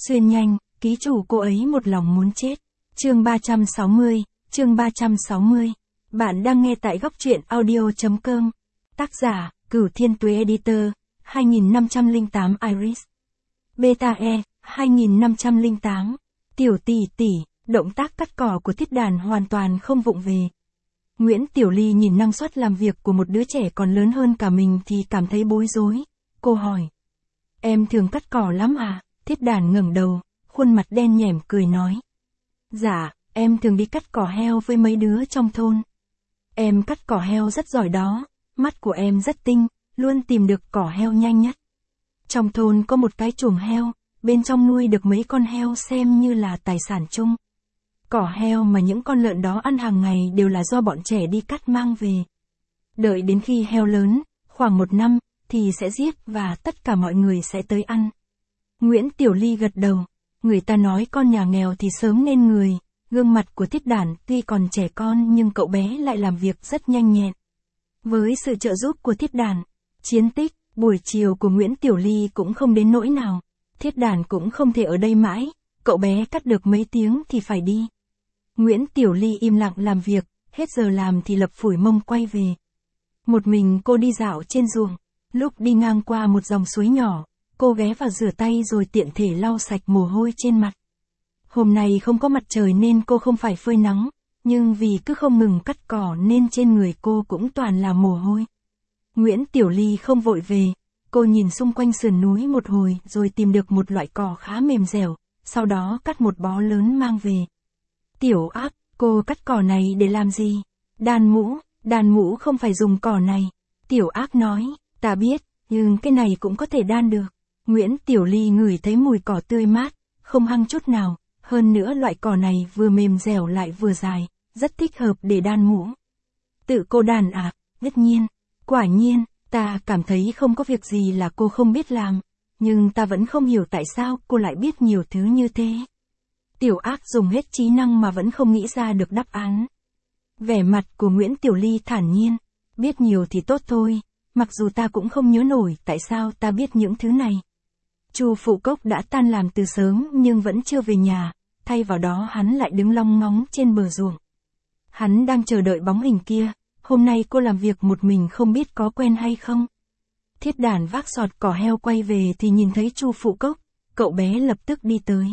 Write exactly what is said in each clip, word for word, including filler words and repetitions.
Xuyên nhanh, ký chủ cô ấy một lòng muốn chết. Chương ba trăm sáu mươi, chương ba trăm sáu mươi. Bạn đang nghe tại góc truyện audio chấm com. Tác giả, Cửu Thiên Tuế Editor, hai nghìn năm trăm lẻ tám Iris. Beta E, hai nghìn năm trăm lẻ tám. Tiểu tỷ tỷ, động tác cắt cỏ của Thiết Đàn hoàn toàn không vụng về. Nguyễn Tiểu Ly nhìn năng suất làm việc của một đứa trẻ còn lớn hơn cả mình thì cảm thấy bối rối. Cô hỏi. Em thường cắt cỏ lắm à? Thiết Đàn ngẩng đầu, khuôn mặt đen nhẻm cười nói. Dạ, em thường đi cắt cỏ heo với mấy đứa trong thôn. Em cắt cỏ heo rất giỏi đó, mắt của em rất tinh, luôn tìm được cỏ heo nhanh nhất. Trong thôn có một cái chuồng heo, bên trong nuôi được mấy con heo xem như là tài sản chung. Cỏ heo mà những con lợn đó ăn hàng ngày đều là do bọn trẻ đi cắt mang về. Đợi đến khi heo lớn, khoảng một năm, thì sẽ giết và tất cả mọi người sẽ tới ăn. Nguyễn Tiểu Ly gật đầu, người ta nói con nhà nghèo thì sớm nên người, gương mặt của Thiết Đàn tuy còn trẻ con nhưng cậu bé lại làm việc rất nhanh nhẹn. Với sự trợ giúp của Thiết Đàn, chiến tích, buổi chiều của Nguyễn Tiểu Ly cũng không đến nỗi nào. Thiết Đàn cũng không thể ở đây mãi, cậu bé cắt được mấy tiếng thì phải đi. Nguyễn Tiểu Ly im lặng làm việc, hết giờ làm thì lập phủi mông quay về. Một mình cô đi dạo trên ruộng, lúc đi ngang qua một dòng suối nhỏ, cô ghé vào rửa tay rồi tiện thể lau sạch mồ hôi trên mặt. Hôm nay không có mặt trời nên cô không phải phơi nắng, nhưng vì cứ không ngừng cắt cỏ nên trên người cô cũng toàn là mồ hôi. Nguyễn Tiểu Ly không vội về, cô nhìn xung quanh sườn núi một hồi rồi tìm được một loại cỏ khá mềm dẻo, sau đó cắt một bó lớn mang về. Tiểu Ác, cô cắt cỏ này để làm gì? Đàn mũ, đàn mũ không phải dùng cỏ này. Tiểu Ác nói, ta biết, nhưng cái này cũng có thể đan được. Nguyễn Tiểu Ly ngửi thấy mùi cỏ tươi mát, không hăng chút nào, hơn nữa loại cỏ này vừa mềm dẻo lại vừa dài, rất thích hợp để đan mũ. Tự cô đàn à? Tất nhiên, quả nhiên, ta cảm thấy không có việc gì là cô không biết làm, nhưng ta vẫn không hiểu tại sao cô lại biết nhiều thứ như thế. Tiểu Ác dùng hết trí năng mà vẫn không nghĩ ra được đáp án. Vẻ mặt của Nguyễn Tiểu Ly thản nhiên, biết nhiều thì tốt thôi, mặc dù ta cũng không nhớ nổi tại sao ta biết những thứ này. Chu Phụ Cốc đã tan làm từ sớm nhưng vẫn chưa về nhà, thay vào đó hắn lại đứng long ngóng trên bờ ruộng. Hắn đang chờ đợi bóng hình kia, hôm nay cô làm việc một mình không biết có quen hay không. Thiết Đàn vác sọt cỏ heo quay về thì nhìn thấy Chu Phụ Cốc, cậu bé lập tức đi tới.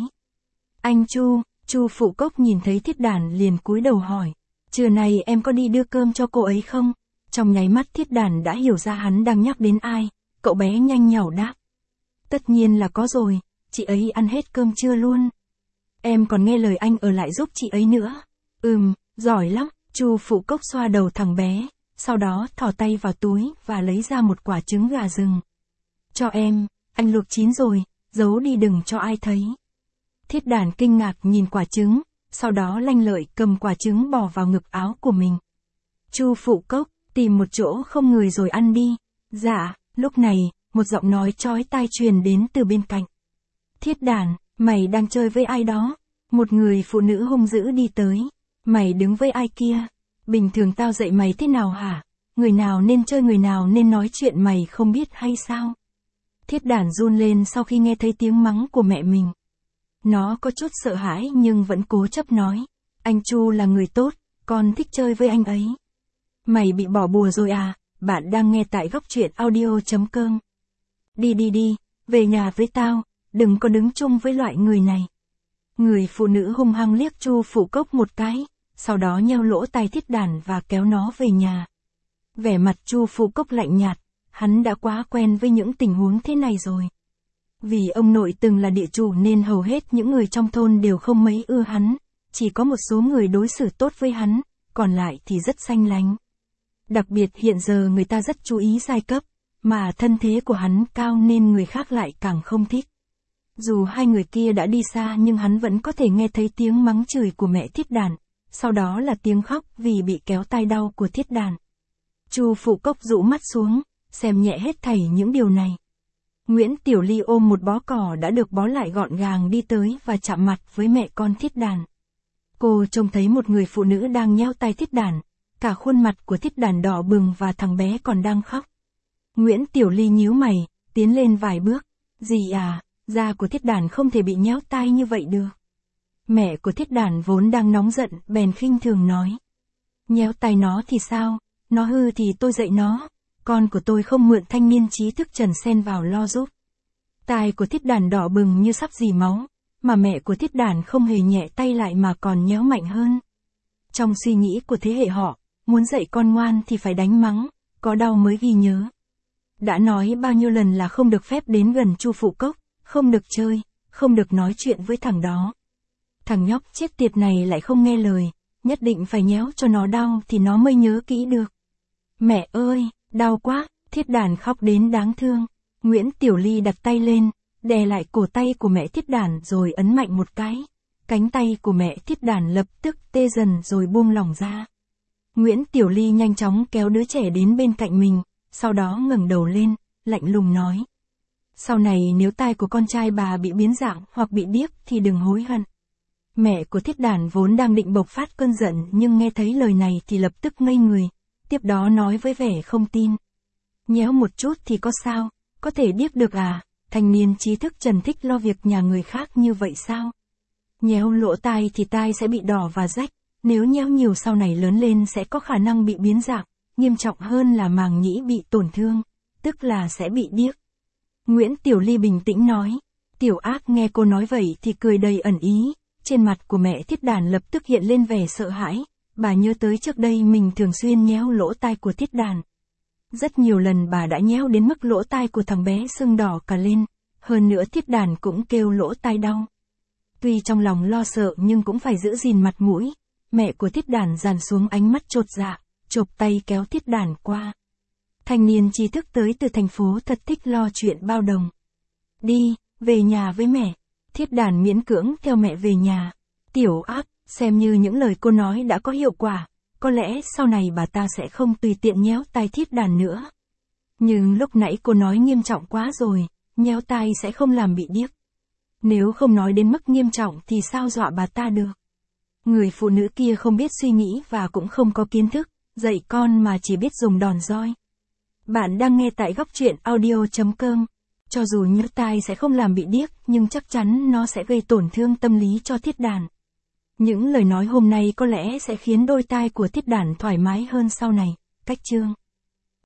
Anh Chu, Chu Phụ Cốc nhìn thấy Thiết Đàn liền cúi đầu hỏi, trưa nay em có đi đưa cơm cho cô ấy không? Trong nháy mắt Thiết Đàn đã hiểu ra hắn đang nhắc đến ai, cậu bé nhanh nhảu đáp. Tất nhiên là có rồi, chị ấy ăn hết cơm trưa luôn. Em còn nghe lời anh ở lại giúp chị ấy nữa. Ừm, giỏi lắm, Chu Phụ Cốc xoa đầu thằng bé, sau đó thò tay vào túi và lấy ra một quả trứng gà rừng. Cho em, anh luộc chín rồi, giấu đi đừng cho ai thấy. Thiết Đàn kinh ngạc nhìn quả trứng, sau đó lanh lợi cầm quả trứng bỏ vào ngực áo của mình. Chu Phụ Cốc, tìm một chỗ không người rồi ăn đi. Dạ, lúc này, một giọng nói chói tai truyền đến từ bên cạnh. Thiết Đàn, mày đang chơi với ai đó? Một người phụ nữ hung dữ đi tới. Mày đứng với ai kia? Bình thường tao dạy mày thế nào hả? Người nào nên chơi người nào nên nói chuyện mày không biết hay sao? Thiết Đàn run lên sau khi nghe thấy tiếng mắng của mẹ mình. Nó có chút sợ hãi nhưng vẫn cố chấp nói. Anh Chu là người tốt, con thích chơi với anh ấy. Mày bị bỏ bùa rồi à? Bạn đang nghe tại góc truyện audio chấm com. Đi đi đi, về nhà với tao, đừng có đứng chung với loại người này. Người phụ nữ hung hăng liếc Chu Phụ Cốc một cái, sau đó nheo lỗ tai Thiết Đàn và kéo nó về nhà. Vẻ mặt Chu Phụ Cốc lạnh nhạt, hắn đã quá quen với những tình huống thế này rồi. Vì ông nội từng là địa chủ nên hầu hết những người trong thôn đều không mấy ưa hắn, chỉ có một số người đối xử tốt với hắn, còn lại thì rất xanh lánh. Đặc biệt hiện giờ người ta rất chú ý giai cấp, mà thân thế của hắn cao nên người khác lại càng không thích. Dù hai người kia đã đi xa nhưng hắn vẫn có thể nghe thấy tiếng mắng chửi của mẹ Thiết Đàn, sau đó là tiếng khóc vì bị kéo tai đau của Thiết Đàn. Chu Phụ Cốc rũ mắt xuống, xem nhẹ hết thảy những điều này. Nguyễn Tiểu Ly ôm một bó cỏ đã được bó lại gọn gàng đi tới và chạm mặt với mẹ con Thiết Đàn. Cô trông thấy một người phụ nữ đang nheo tai Thiết Đàn, cả khuôn mặt của Thiết Đàn đỏ bừng và thằng bé còn đang khóc. Nguyễn Tiểu Ly nhíu mày, tiến lên vài bước. Dì à, Da của thiết đản không thể bị nhéo tai như vậy được. Mẹ của thiết đản vốn đang nóng giận, bèn khinh thường nói. Nhéo tai nó thì sao, nó hư thì tôi dạy nó, con của tôi không mượn thanh niên trí thức Trần xen vào lo giúp. Tai của thiết đản đỏ bừng như sắp rỉ máu, mà mẹ của thiết đản không hề nhẹ tay lại mà còn nhéo mạnh hơn. Trong suy nghĩ của thế hệ họ, muốn dạy con ngoan thì phải đánh mắng, có đau mới ghi nhớ. Đã nói bao nhiêu lần là không được phép đến gần Chu Phụ Cốc, không được chơi, không được nói chuyện với thằng đó. Thằng nhóc chết tiệt này lại không nghe lời, nhất định phải nhéo cho nó đau thì nó mới nhớ kỹ được. Mẹ ơi, đau quá, thiết đản khóc đến đáng thương. Nguyễn Tiểu Ly đặt tay lên, đè lại cổ tay của mẹ thiết đản rồi ấn mạnh một cái. Cánh tay của mẹ thiết đản lập tức tê dần rồi buông lỏng ra. Nguyễn Tiểu Ly nhanh chóng kéo đứa trẻ đến bên cạnh mình, sau đó ngẩng đầu lên, lạnh lùng nói. Sau này nếu tai của con trai bà bị biến dạng hoặc bị điếc thì đừng hối hận. Mẹ của thiết đản vốn đang định bộc phát cơn giận nhưng nghe thấy lời này thì lập tức ngây người, tiếp đó nói với vẻ không tin. Nhéo một chút thì có sao, có thể điếc được à, thanh niên trí thức Trần thích lo việc nhà người khác như vậy sao? Nhéo lỗ tai thì tai sẽ bị đỏ và rách, nếu nhéo nhiều sau này lớn lên sẽ có khả năng bị biến dạng, nghiêm trọng hơn là màng nhĩ bị tổn thương, tức là sẽ bị điếc. Nguyễn Tiểu Ly bình tĩnh nói. Tiểu Ác nghe cô nói vậy thì cười đầy ẩn ý, trên mặt của mẹ thiết đản lập tức hiện lên vẻ sợ hãi, bà nhớ tới trước đây mình thường xuyên nhéo lỗ tai của thiết đản. Rất nhiều lần bà đã nhéo đến mức lỗ tai của thằng bé sưng đỏ cả lên, hơn nữa thiết đản cũng kêu lỗ tai đau. Tuy trong lòng lo sợ nhưng cũng phải giữ gìn mặt mũi, mẹ của thiết đản dàn xuống ánh mắt chột dạ, chộp tay kéo thiết đản qua. Thanh niên trí thức tới từ thành phố thật thích lo chuyện bao đồng. Đi, về nhà với mẹ. Thiết đản miễn cưỡng theo mẹ về nhà. Tiểu Ác, xem như những lời cô nói đã có hiệu quả, có lẽ sau này bà ta sẽ không tùy tiện nhéo tai thiết đản nữa. Nhưng lúc nãy cô nói nghiêm trọng quá rồi, nhéo tai sẽ không làm bị điếc. Nếu không nói đến mức nghiêm trọng thì sao dọa bà ta được. Người phụ nữ kia không biết suy nghĩ và cũng không có kiến thức, dạy con mà chỉ biết dùng đòn roi. Bạn đang nghe tại góc truyện audio chấm com. Cho dù nhéo tai sẽ không làm bị điếc, nhưng chắc chắn nó sẽ gây tổn thương tâm lý cho thiết đản. Những lời nói hôm nay có lẽ sẽ khiến đôi tai của thiết đản thoải mái hơn sau này. Cách chương